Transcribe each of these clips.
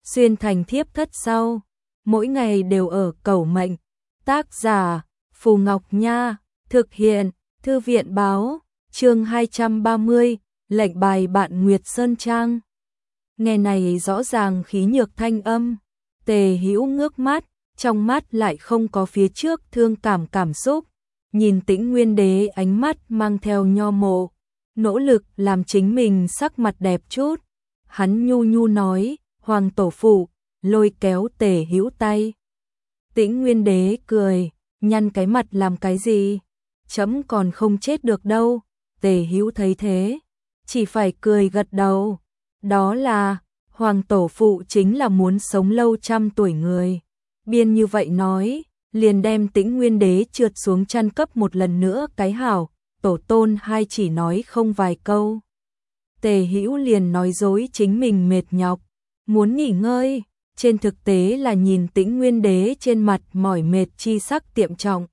xuyên thành thiếp thất sau, mỗi ngày đều ở cầu mệnh. Tác giả Phù Ngọc Nha, thực hiện Thư viện Báo, chương 230, lệnh bài bạn Nguyệt Sơn Trang. Nghe này rõ ràng khí nhược thanh âm, Tề Hữu ngước mắt, trong mắt lại không có phía trước thương cảm xúc, nhìn Tĩnh Nguyên Đế ánh mắt mang theo nho mộ, nỗ lực làm chính mình sắc mặt đẹp chút. Hắn nhu nhu nói, Hoàng tổ phụ, lôi kéo Tề Hữu tay. Tĩnh Nguyên Đế cười, nhăn cái mặt làm cái gì? Chấm còn không chết được đâu. Tề Hữu thấy thế, chỉ phải cười gật đầu. Đó là, Hoàng tổ phụ chính là muốn sống lâu trăm tuổi người. Biên như vậy nói, liền đem Tĩnh Nguyên Đế trượt xuống chăn cấp một lần nữa cái hảo, tổ tôn hai chỉ nói không vài câu. Tề Hữu liền nói dối chính mình mệt nhọc, muốn nghỉ ngơi, trên thực tế là nhìn Tĩnh Nguyên Đế trên mặt mỏi mệt chi sắc tiệm trọng.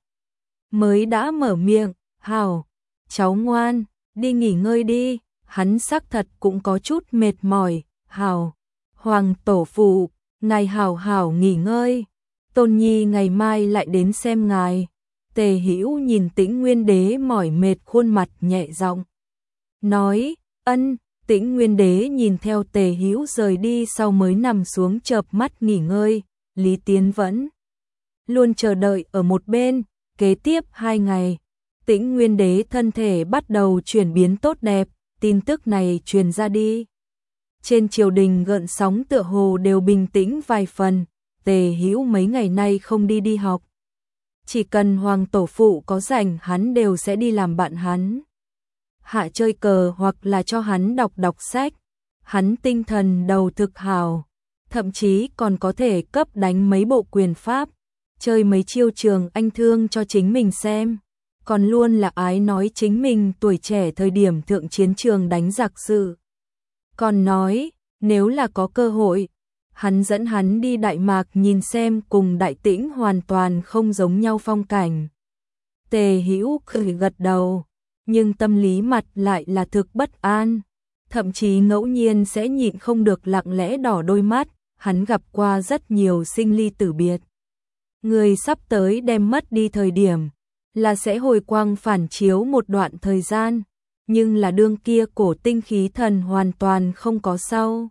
Mới đã mở miệng, hảo, cháu ngoan, đi nghỉ ngơi đi, hắn xác thật cũng có chút mệt mỏi, hảo, Hoàng tổ phụ, ngài hảo hảo nghỉ ngơi, Tôn Nhi ngày mai lại đến xem ngài. Tề Hữu nhìn Tĩnh Nguyên Đế mỏi mệt khuôn mặt nhẹ giọng nói, ân. Tĩnh Nguyên Đế nhìn theo Tề Hữu rời đi sau mới nằm xuống chợp mắt nghỉ ngơi. Lý Tiến vẫn luôn chờ đợi ở một bên. Kế tiếp 2 ngày, Tĩnh Nguyên Đế thân thể bắt đầu chuyển biến tốt đẹp, tin tức này truyền ra đi. Trên triều đình gợn sóng tựa hồ đều bình tĩnh vài phần. Tề Hữu mấy ngày nay không đi học, chỉ cần Hoàng tổ phụ có rảnh hắn đều sẽ đi làm bạn hắn. Hạ chơi cờ hoặc là cho hắn đọc sách. Hắn tinh thần đầu thực hào, thậm chí còn có thể cấp đánh mấy bộ quyền pháp, chơi mấy chiêu trường anh thương cho chính mình xem. Còn luôn là ái nói chính mình tuổi trẻ thời điểm thượng chiến trường đánh giặc sự. Còn nói, nếu là có cơ hội, hắn dẫn hắn đi Đại Mạc nhìn xem cùng Đại Tĩnh hoàn toàn không giống nhau phong cảnh. Tề Hữu cười gật đầu, nhưng tâm lý mặt lại là thực bất an, thậm chí ngẫu nhiên sẽ nhịn không được lặng lẽ đỏ đôi mắt. Hắn gặp qua rất nhiều sinh ly tử biệt, người sắp tới đem mất đi thời điểm là sẽ hồi quang phản chiếu một đoạn thời gian, nhưng là đương kia cổ tinh khí thần hoàn toàn không có sau.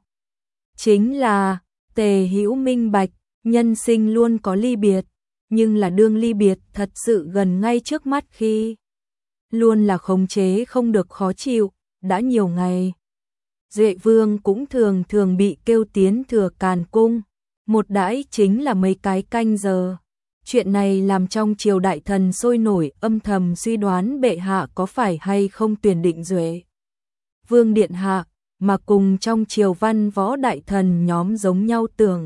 Chính là Tề Hữu minh bạch, nhân sinh luôn có ly biệt, nhưng là đương ly biệt thật sự gần ngay trước mắt khi luôn là khống chế không được khó chịu. Đã nhiều ngày, Duệ Vương cũng thường bị kêu tiến Thừa Càn cung, một đãi chính là mấy cái canh giờ. Chuyện này làm trong triều đại thần sôi nổi, âm thầm suy đoán bệ hạ có phải hay không tuyển định Duệ Vương điện hạ, mà cùng trong triều văn võ đại thần nhóm giống nhau tưởng.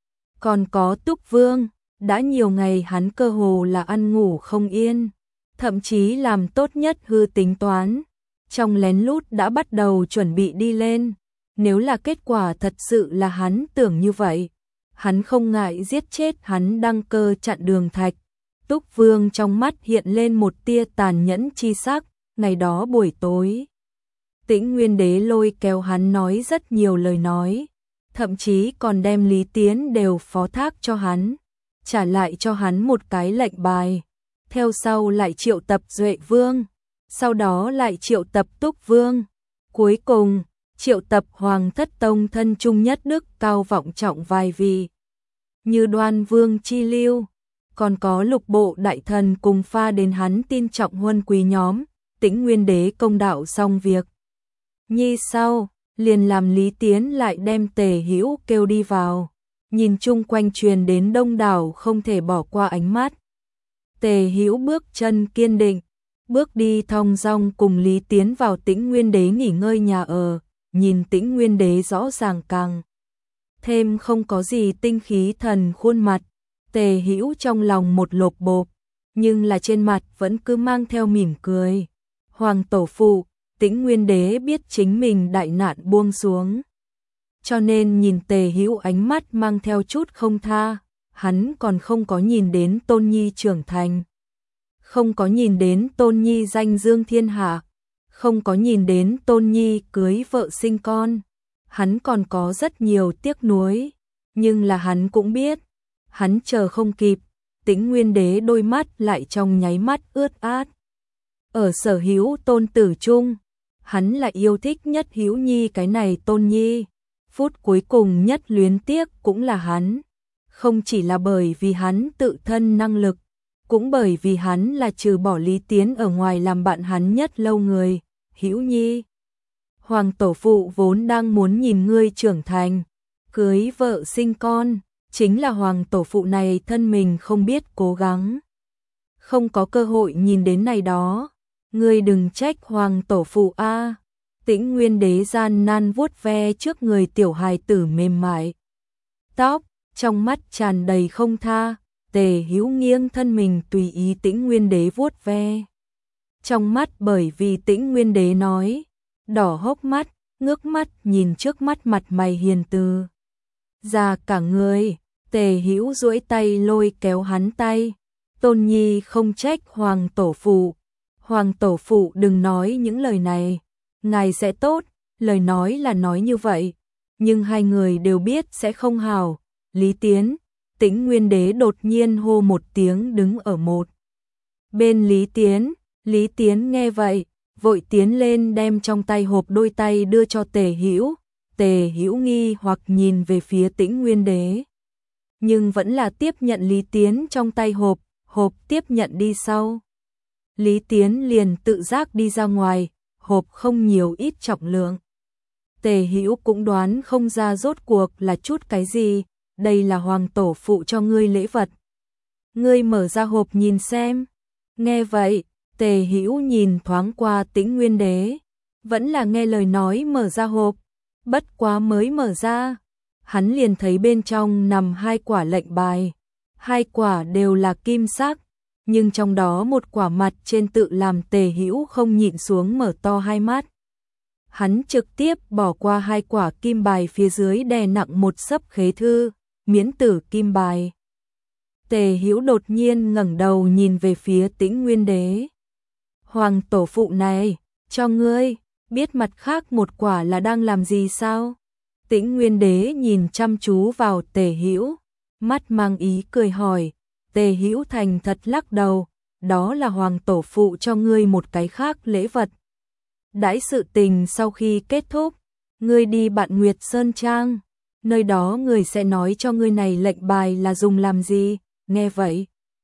Còn có Túc Vương, đã nhiều ngày hắn cơ hồ là ăn ngủ không yên, thậm chí làm tốt nhất hư tính toán, trong lén lút đã bắt đầu chuẩn bị đi lên. Nếu là kết quả thật sự là hắn tưởng như vậy, hắn không ngại giết chết hắn đăng cơ chặn đường Thạch. Túc Vương trong mắt hiện lên một tia tàn nhẫn chi sắc. Ngày đó buổi tối, Tĩnh Nguyên Đế lôi kéo hắn nói rất nhiều lời nói, thậm chí còn đem Lý Tiến đều phó thác cho hắn, trả lại cho hắn một cái lệnh bài. Theo sau lại triệu tập Duệ Vương, sau đó lại triệu tập Túc Vương, cuối cùng triệu tập Hoàng thất tông thân trung nhất đức cao vọng trọng vài vị, như Đoan Vương Chi Lưu, còn có lục bộ đại thần cùng pha đến hắn tin trọng huân quý nhóm. Tĩnh Nguyên Đế công đạo xong việc nhi sau, liền làm Lý Tiến lại đem Tề Hữu kêu đi vào, nhìn chung quanh truyền đến đông đảo không thể bỏ qua ánh mắt. Tề Hữu bước chân kiên định, bước đi thong dong cùng Lý Tiến vào Tĩnh Nguyên Đế nghỉ ngơi nhà ở, nhìn Tĩnh Nguyên Đế rõ ràng càng thêm không có gì tinh khí thần khuôn mặt. Tề Hữu trong lòng một lột bột, nhưng là trên mặt vẫn cứ mang theo mỉm cười. Hoàng tổ phụ, Tĩnh Nguyên Đế biết chính mình đại nạn buông xuống, cho nên nhìn Tề Hữu ánh mắt mang theo chút không tha. Hắn còn không có nhìn đến Tôn Nhi trưởng thành, không có nhìn đến Tôn Nhi danh dương thiên hạ, không có nhìn đến Tôn Nhi cưới vợ sinh con. Hắn còn có rất nhiều tiếc nuối. nhưng là hắn cũng biết, hắn chờ không kịp, Tĩnh Nguyên Đế đôi mắt lại trong nháy mắt ướt át. Ở sở hữu tôn tử chung, hắn lại yêu thích nhất Hữu Nhi cái này tôn nhi, phút cuối cùng nhất luyến tiếc cũng là hắn, không chỉ là bởi vì hắn tự thân năng lực, cũng bởi vì hắn là trừ bỏ Lý Tiến ở ngoài làm bạn hắn nhất lâu người, Hữu Nhi. Hoàng tổ phụ vốn đang muốn nhìn ngươi trưởng thành, cưới vợ sinh con, chính là hoàng tổ phụ này thân mình không biết cố gắng, không có cơ hội nhìn đến này đó, ngươi đừng trách hoàng tổ phụ a. Tĩnh Nguyên Đế gian nan vuốt ve trước người tiểu hài tử mềm mại tóc, trong mắt tràn đầy không tha. Tề Hữu nghiêng thân mình tùy ý Tĩnh Nguyên Đế vuốt ve. Trong mắt bởi vì Tĩnh Nguyên Đế nói, đỏ hốc mắt, ngước mắt nhìn trước mắt mặt mày hiền từ. Già cả người, Tề Hữu duỗi tay lôi kéo hắn tay. Tôn nhi không trách hoàng tổ phụ. Hoàng tổ phụ đừng nói những lời này. Ngài sẽ tốt, lời nói là nói như vậy. Nhưng hai người đều biết sẽ không hảo. Lý Tiến. Tĩnh Nguyên Đế đột nhiên hô một tiếng đứng ở một bên Lý Tiến nghe vậy, vội tiến lên đem trong tay hộp đôi tay đưa cho Tề Hữu. Tề Hữu nghi hoặc nhìn về phía Tĩnh Nguyên Đế, nhưng vẫn là tiếp nhận Lý Tiến trong tay hộp tiếp nhận đi sau. Lý Tiến liền tự giác đi ra ngoài, hộp không nhiều ít trọng lượng. Tề Hữu cũng đoán không ra rốt cuộc là chút cái gì. Đây là hoàng tổ phụ cho ngươi lễ vật. Ngươi mở ra hộp nhìn xem. Nghe vậy, Tề Hữu nhìn thoáng qua Tĩnh Nguyên Đế, vẫn là nghe lời nói mở ra hộp. Bất quá mới mở ra, hắn liền thấy bên trong nằm 2 quả lệnh bài. 2 quả đều là kim sắc, nhưng trong đó một quả mặt trên tự làm Tề Hữu không nhịn xuống mở to hai mắt. Hắn trực tiếp bỏ qua 2 quả kim bài phía dưới đè nặng một xấp khế thư. Miễn tử kim bài. Tề Hữu đột nhiên ngẩng đầu nhìn về phía Tĩnh Nguyên Đế. Hoàng tổ phụ này, cho ngươi, biết mặt khác một quả là đang làm gì sao? Tĩnh Nguyên Đế nhìn chăm chú vào Tề Hữu, mắt mang ý cười hỏi. Tề Hữu thành thật lắc đầu, đó là hoàng tổ phụ cho ngươi một cái khác lễ vật. Đãi sự tình sau khi kết thúc, ngươi đi Bạn Nguyệt Sơn Trang. Nơi đó người sẽ nói cho ngươi này lệnh bài là dùng làm gì, nghe vậy.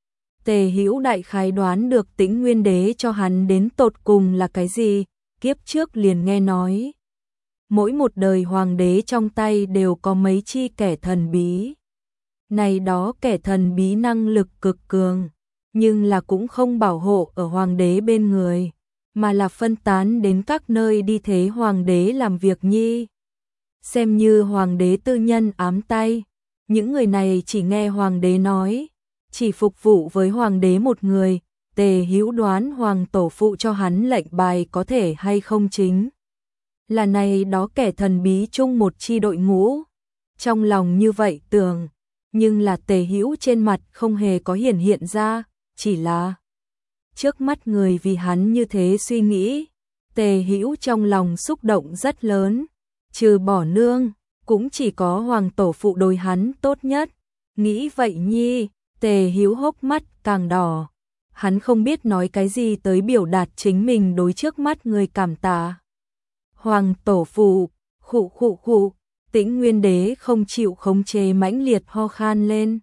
Tề Hữu đại khái đoán được Tĩnh Nguyên Đế cho hắn đến tột cùng là cái gì, kiếp trước liền nghe nói. Mỗi một đời hoàng đế trong tay đều có mấy chi kẻ thần bí. Này đó kẻ thần bí năng lực cực cường, nhưng là cũng không bảo hộ ở hoàng đế bên người, mà là phân tán đến các nơi đi thế hoàng đế làm việc nhi. Xem như hoàng đế tư nhân ám tay, những người này chỉ nghe hoàng đế nói, chỉ phục vụ với hoàng đế một người. Tề Hữu đoán hoàng tổ phụ cho hắn lệnh bài có thể hay không chính là này đó kẻ thần bí chung một chi đội ngũ. Trong lòng như vậy tưởng, nhưng là Tề Hữu trên mặt không hề có hiện ra, chỉ là trước mắt người vì hắn như thế suy nghĩ. Tề Hữu trong lòng xúc động rất lớn. Trừ bỏ nương, cũng chỉ có hoàng tổ phụ đối hắn tốt nhất. Nghĩ vậy nhi, Tề Hữu hốc mắt càng đỏ. Hắn không biết nói cái gì tới biểu đạt chính mình đối trước mắt người cảm tạ. Hoàng tổ phụ, khụ, Tĩnh Nguyên Đế không chịu khống chế mãnh liệt ho khan lên.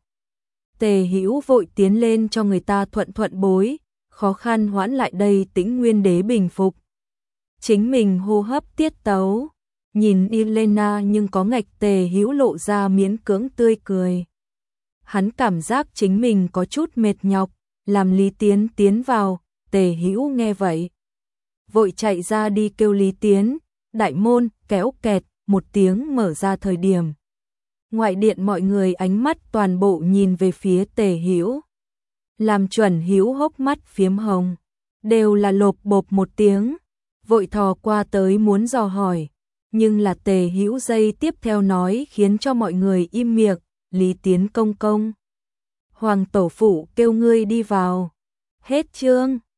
Tề Hữu vội tiến lên cho người ta thuận bối, khó khăn hoãn lại đây Tĩnh Nguyên Đế bình phục. Chính mình hô hấp tiết tấu. Nhìn Elena nhưng có ngạch. Tề Hữu lộ ra miễn cưỡng tươi cười. Hắn cảm giác chính mình có chút mệt nhọc, làm Lý Tiến tiến vào. Tề Hữu nghe vậy, vội chạy ra đi kêu Lý Tiến. Đại môn kéo kẹt một tiếng mở ra thời điểm, ngoại điện mọi người ánh mắt toàn bộ nhìn về phía Tề Hữu, làm Chuẩn Hữu hốc mắt phiếm hồng, đều là lộp bộp một tiếng, vội thò qua tới muốn dò hỏi. Nhưng là Tề Hữu giây tiếp theo nói khiến cho mọi người im miệng. Lý Tiến công công, hoàng tổ phụ kêu ngươi đi vào. Hết chương.